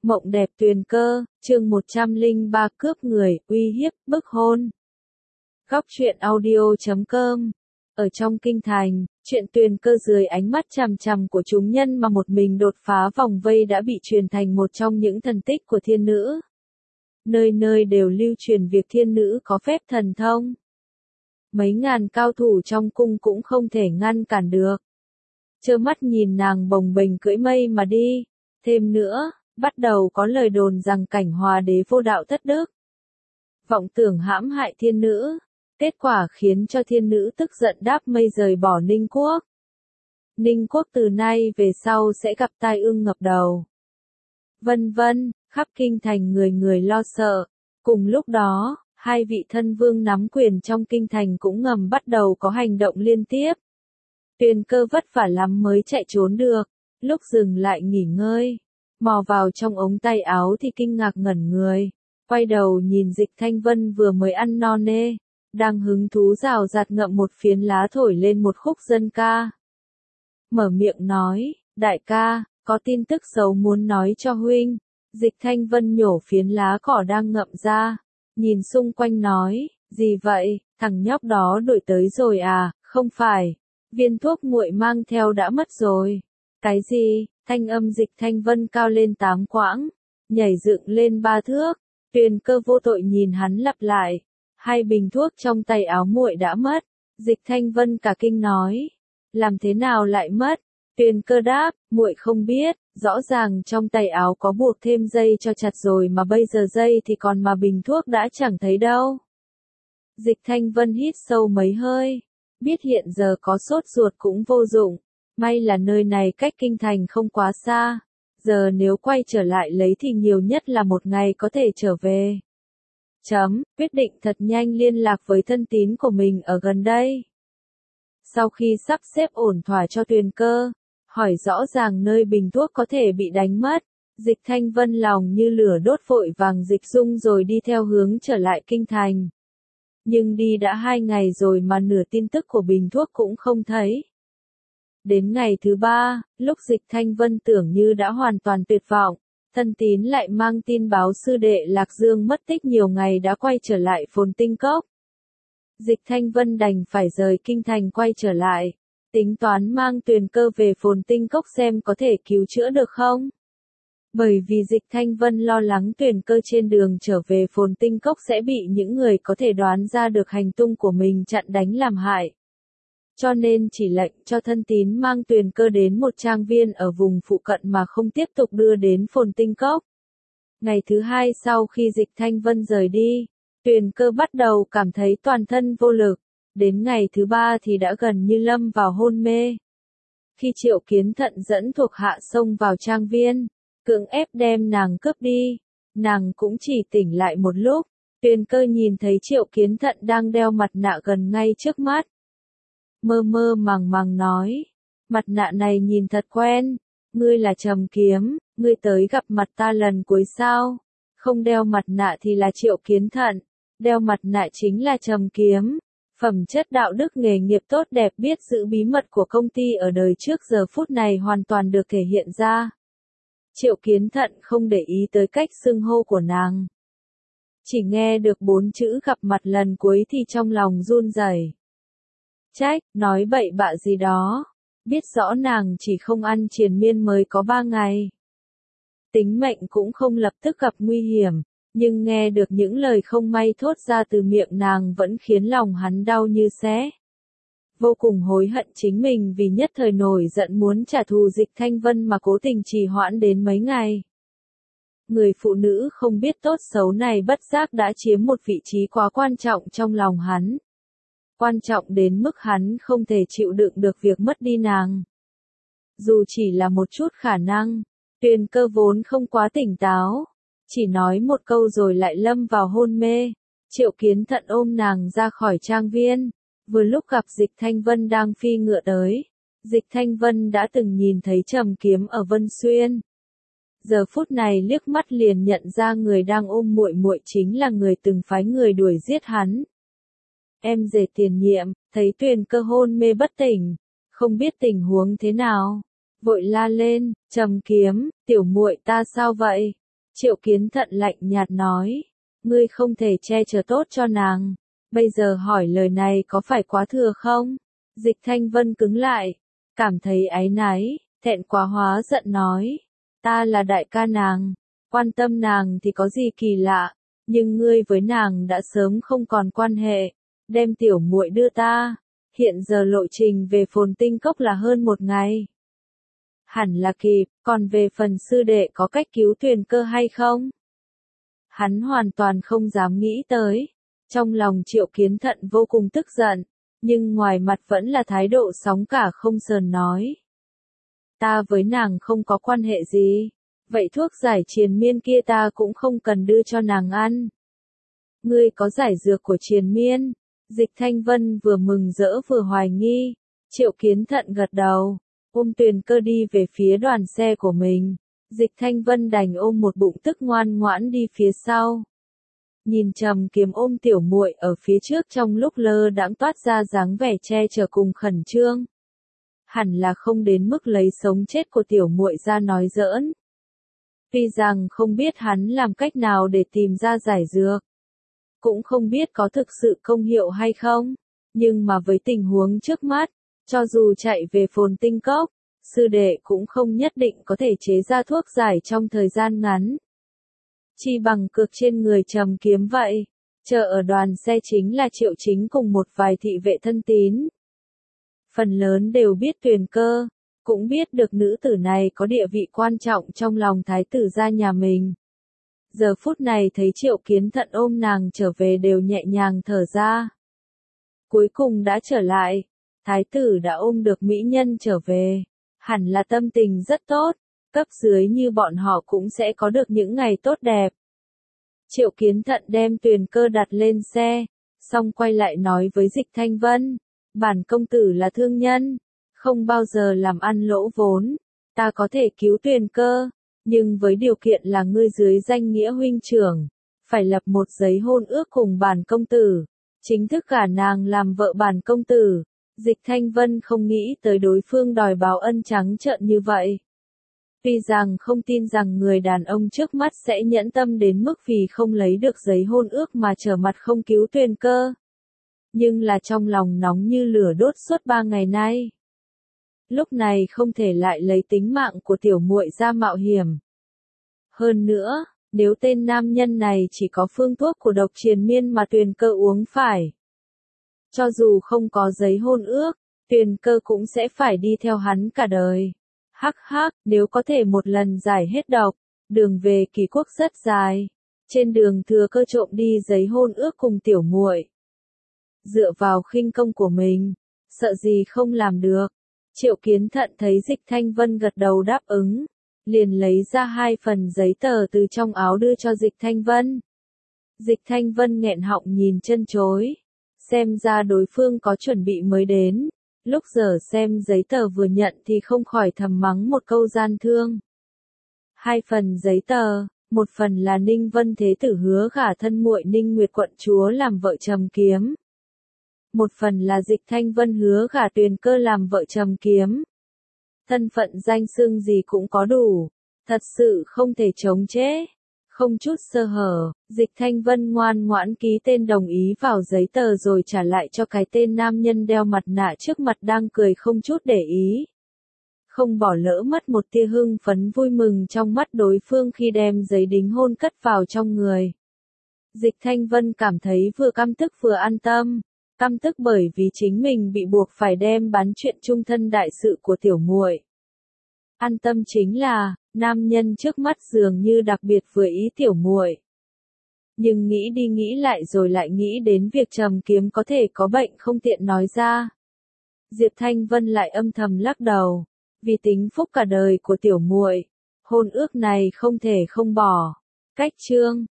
Mộng đẹp tuyền cơ, chương 103 cướp người, uy hiếp, bức hôn. Góc truyện audio.com. Ở trong kinh thành, chuyện tuyền cơ dưới ánh mắt chằm chằm của chúng nhân mà một mình đột phá vòng vây đã bị truyền thành một trong những thần tích của thiên nữ. Nơi nơi đều lưu truyền việc thiên nữ có phép thần thông. Mấy ngàn cao thủ trong cung cũng không thể ngăn cản được. Trơ mắt nhìn nàng bồng bềnh cưỡi mây mà đi. Thêm nữa, bắt đầu có lời đồn rằng Cảnh Hòa đế vô đạo thất đức, vọng tưởng hãm hại thiên nữ, kết quả khiến cho thiên nữ tức giận đáp mây rời bỏ Ninh Quốc. Ninh Quốc từ nay về sau sẽ gặp tai ương ngập đầu. Vân vân, khắp kinh thành người người lo sợ. Cùng lúc đó, hai vị thân vương nắm quyền trong kinh thành cũng ngầm bắt đầu có hành động liên tiếp. Tuyền cơ vất vả lắm mới chạy trốn được, lúc dừng lại nghỉ ngơi, mò vào trong ống tay áo thì kinh ngạc ngẩn người, quay đầu nhìn Dịch Thanh Vân vừa mới ăn no nê, đang hứng thú rào rạt ngậm một phiến lá thổi lên một khúc dân ca. Mở miệng nói, đại ca, có tin tức xấu muốn nói cho huynh. Dịch Thanh Vân nhổ phiến lá cỏ đang ngậm ra, nhìn xung quanh nói, gì vậy, thằng nhóc đó đuổi tới rồi à, không phải, viên thuốc nguội mang theo đã mất rồi. Cái gì? Thanh âm Dịch Thanh Vân cao lên 8 quãng, nhảy dựng lên 3 thước, Tuyền cơ vô tội nhìn hắn lặp lại, hai bình thuốc trong tay áo muội đã mất. Dịch Thanh Vân cả kinh nói, làm thế nào lại mất? Tuyền cơ đáp, muội không biết, rõ ràng trong tay áo có buộc thêm dây cho chặt rồi mà bây giờ dây thì còn mà bình thuốc đã chẳng thấy đâu. Dịch Thanh Vân hít sâu mấy hơi, biết hiện giờ có sốt ruột cũng vô dụng. May là nơi này cách kinh thành không quá xa, giờ nếu quay trở lại lấy thì nhiều nhất là một ngày có thể trở về. Quyết định thật nhanh liên lạc với thân tín của mình ở gần đây. Sau khi sắp xếp ổn thỏa cho Tuyền cơ, hỏi rõ ràng nơi bình thuốc có thể bị đánh mất, Dịch Thanh Vân lòng như lửa đốt vội vàng dịch dung rồi đi theo hướng trở lại kinh thành. Nhưng đi đã 2 ngày rồi mà nửa tin tức của bình thuốc cũng không thấy. Đến ngày thứ 3, lúc Dịch Thanh Vân tưởng như đã hoàn toàn tuyệt vọng, thân tín lại mang tin báo sư đệ Lạc Dương mất tích nhiều ngày đã quay trở lại Phồn Tinh Cốc. Dịch Thanh Vân đành phải rời kinh thành quay trở lại, tính toán mang Tuyền cơ về Phồn Tinh Cốc xem có thể cứu chữa được không. Bởi vì Dịch Thanh Vân lo lắng Tuyền cơ trên đường trở về Phồn Tinh Cốc sẽ bị những người có thể đoán ra được hành tung của mình chặn đánh làm hại. Cho nên chỉ lệnh cho thân tín mang Tuyền cơ đến một trang viên ở vùng phụ cận mà không tiếp tục đưa đến Phồn Tinh Cốc. Ngày thứ 2 sau khi Dịch Thanh Vân rời đi, Tuyền cơ bắt đầu cảm thấy toàn thân vô lực, đến ngày thứ 3 thì đã gần như lâm vào hôn mê. Khi Triệu Kiến Thận dẫn thuộc hạ xông vào trang viên, cưỡng ép đem nàng cướp đi, nàng cũng chỉ tỉnh lại một lúc, Tuyền cơ nhìn thấy Triệu Kiến Thận đang đeo mặt nạ gần ngay trước mắt. Mơ mơ màng màng nói, mặt nạ này nhìn thật quen, ngươi là Trầm Kiếm, ngươi tới gặp mặt ta lần cuối sao? Không đeo mặt nạ thì là Triệu Kiến Thận, đeo mặt nạ chính là Trầm Kiếm. Phẩm chất đạo đức nghề nghiệp tốt đẹp biết giữ bí mật của công ty ở đời trước giờ phút này hoàn toàn được thể hiện ra. Triệu Kiến Thận không để ý tới cách xưng hô của nàng. Chỉ nghe được 4 chữ gặp mặt lần cuối thì trong lòng run rẩy. Trách, nói bậy bạ gì đó, biết rõ nàng chỉ không ăn triền miên mới có 3 ngày. Tính mệnh cũng không lập tức gặp nguy hiểm, nhưng nghe được những lời không may thốt ra từ miệng nàng vẫn khiến lòng hắn đau như xé. Vô cùng hối hận chính mình vì nhất thời nổi giận muốn trả thù Dịch Thanh Vân mà cố tình trì hoãn đến mấy ngày. Người phụ nữ không biết tốt xấu này bất giác đã chiếm một vị trí quá quan trọng trong lòng hắn. Quan trọng đến mức hắn không thể chịu đựng được việc mất đi nàng. Dù chỉ là một chút khả năng, Tuyền cơ vốn không quá tỉnh táo, chỉ nói một câu rồi lại lâm vào hôn mê. Triệu Kiến Thận ôm nàng ra khỏi trang viên, vừa lúc gặp Dịch Thanh Vân đang phi ngựa tới. Dịch Thanh Vân đã từng nhìn thấy Trầm Kiếm ở Vân Xuyên. Giờ phút này liếc mắt liền nhận ra người đang ôm muội muội chính là người từng phái người đuổi giết hắn. Em rể tiền nhiệm, thấy Tuyền cơ hôn mê bất tỉnh, không biết tình huống thế nào, vội la lên, Trầm Kiếm, tiểu muội ta sao vậy? Triệu Kiến Thận lạnh nhạt nói, ngươi không thể che chở tốt cho nàng, bây giờ hỏi lời này có phải quá thừa không? Dịch Thanh Vân cứng lại, cảm thấy áy náy, thẹn quá hóa giận nói, ta là đại ca nàng, quan tâm nàng thì có gì kỳ lạ, nhưng ngươi với nàng đã sớm không còn quan hệ, đem tiểu muội đưa ta, hiện giờ lộ trình về Phồn Tinh Cốc là hơn 1 ngày. Hẳn là kịp, còn về phần sư đệ có cách cứu Tuyền Cơ hay không? Hắn hoàn toàn không dám nghĩ tới. Trong lòng Triệu Kiến Thận vô cùng tức giận, nhưng ngoài mặt vẫn là thái độ sóng cả không sờn nói. Ta với nàng không có quan hệ gì, vậy thuốc giải triền miên kia ta cũng không cần đưa cho nàng ăn. Ngươi có giải dược của triền miên? Dịch Thanh Vân vừa mừng rỡ vừa hoài nghi. Triệu Kiến Thận gật đầu, ôm Tuyền Cơ đi về phía đoàn xe của mình. Dịch Thanh Vân đành ôm một bụng tức ngoan ngoãn đi phía sau. Nhìn Trầm Kiếm ôm tiểu muội ở phía trước trong lúc lơ đãng toát ra dáng vẻ che chở cùng khẩn trương. Hẳn là không đến mức lấy sống chết của tiểu muội ra nói giỡn. Tuy rằng không biết hắn làm cách nào để tìm ra giải dược, cũng không biết có thực sự công hiệu hay không, nhưng mà với tình huống trước mắt, cho dù chạy về Phồn Tinh Cốc, sư đệ cũng không nhất định có thể chế ra thuốc giải trong thời gian ngắn. Chi bằng cược trên người Trầm Kiếm vậy. Chờ ở đoàn xe chính là Triệu Chính cùng một vài thị vệ thân tín. Phần lớn đều biết Tuyền Cơ, cũng biết được nữ tử này có địa vị quan trọng trong lòng thái tử gia nhà mình. Giờ phút này thấy Triệu Kiến Thận ôm nàng trở về đều nhẹ nhàng thở ra. Cuối cùng đã trở lại, thái tử đã ôm được mỹ nhân trở về, hẳn là tâm tình rất tốt, cấp dưới như bọn họ cũng sẽ có được những ngày tốt đẹp. Triệu Kiến Thận đem Tuyền Cơ đặt lên xe, xong quay lại nói với Dịch Thanh Vân, bản công tử là thương nhân, không bao giờ làm ăn lỗ vốn, ta có thể cứu Tuyền Cơ, nhưng với điều kiện là ngươi dưới danh nghĩa huynh trưởng, phải lập một giấy hôn ước cùng bản công tử, chính thức gả nàng làm vợ bản công tử. Dịch Thanh Vân không nghĩ tới đối phương đòi báo ân trắng trợn như vậy. Tuy rằng không tin rằng người đàn ông trước mắt sẽ nhẫn tâm đến mức vì không lấy được giấy hôn ước mà trở mặt không cứu Tuyền Cơ. Nhưng là trong lòng nóng như lửa đốt suốt 3 ngày nay. Lúc này không thể lại lấy tính mạng của tiểu muội ra mạo hiểm. Hơn nữa, nếu tên nam nhân này chỉ có phương thuốc của độc triền miên mà Tuyền Cơ uống phải. Cho dù không có giấy hôn ước, Tuyền Cơ cũng sẽ phải đi theo hắn cả đời. Hắc hắc, nếu có thể một lần giải hết độc, đường về Kỳ Quốc rất dài. Trên đường thừa cơ trộm đi giấy hôn ước cùng tiểu muội. Dựa vào khinh công của mình, sợ gì không làm được. Triệu Kiến Thận thấy Dịch Thanh Vân gật đầu đáp ứng, liền lấy ra 2 phần giấy tờ từ trong áo đưa cho Dịch Thanh Vân. Dịch Thanh Vân nghẹn họng nhìn chân chối, xem ra đối phương có chuẩn bị mới đến. Lúc giờ xem giấy tờ vừa nhận thì không khỏi thầm mắng một câu gian thương. 2 phần giấy tờ, một phần là Ninh Vân Thế Tử hứa gả thân muội Ninh Nguyệt quận chúa làm vợ Trầm Kiếm. Một phần là Dịch Thanh Vân hứa gả Tuyền Cơ làm vợ Trầm Kiếm. Thân phận danh xưng gì cũng có đủ, thật sự không thể chống chế. Không chút sơ hở, Dịch Thanh Vân ngoan ngoãn ký tên đồng ý vào giấy tờ rồi trả lại cho cái tên nam nhân đeo mặt nạ trước mặt đang cười không chút để ý. Không bỏ lỡ mất một tia hưng phấn vui mừng trong mắt đối phương khi đem giấy đính hôn cất vào trong người. Dịch Thanh Vân cảm thấy vừa căm tức vừa an tâm. Căm tức bởi vì chính mình bị buộc phải đem bán chuyện chung thân đại sự của tiểu muội. An tâm chính là, nam nhân trước mắt dường như đặc biệt vừa ý tiểu muội. Nhưng nghĩ đi nghĩ lại rồi lại nghĩ đến việc Trầm Kiếm có thể có bệnh không tiện nói ra. Diệp Thanh Vân lại âm thầm lắc đầu, vì tính phúc cả đời của tiểu muội, hôn ước này không thể không bỏ. Cách chương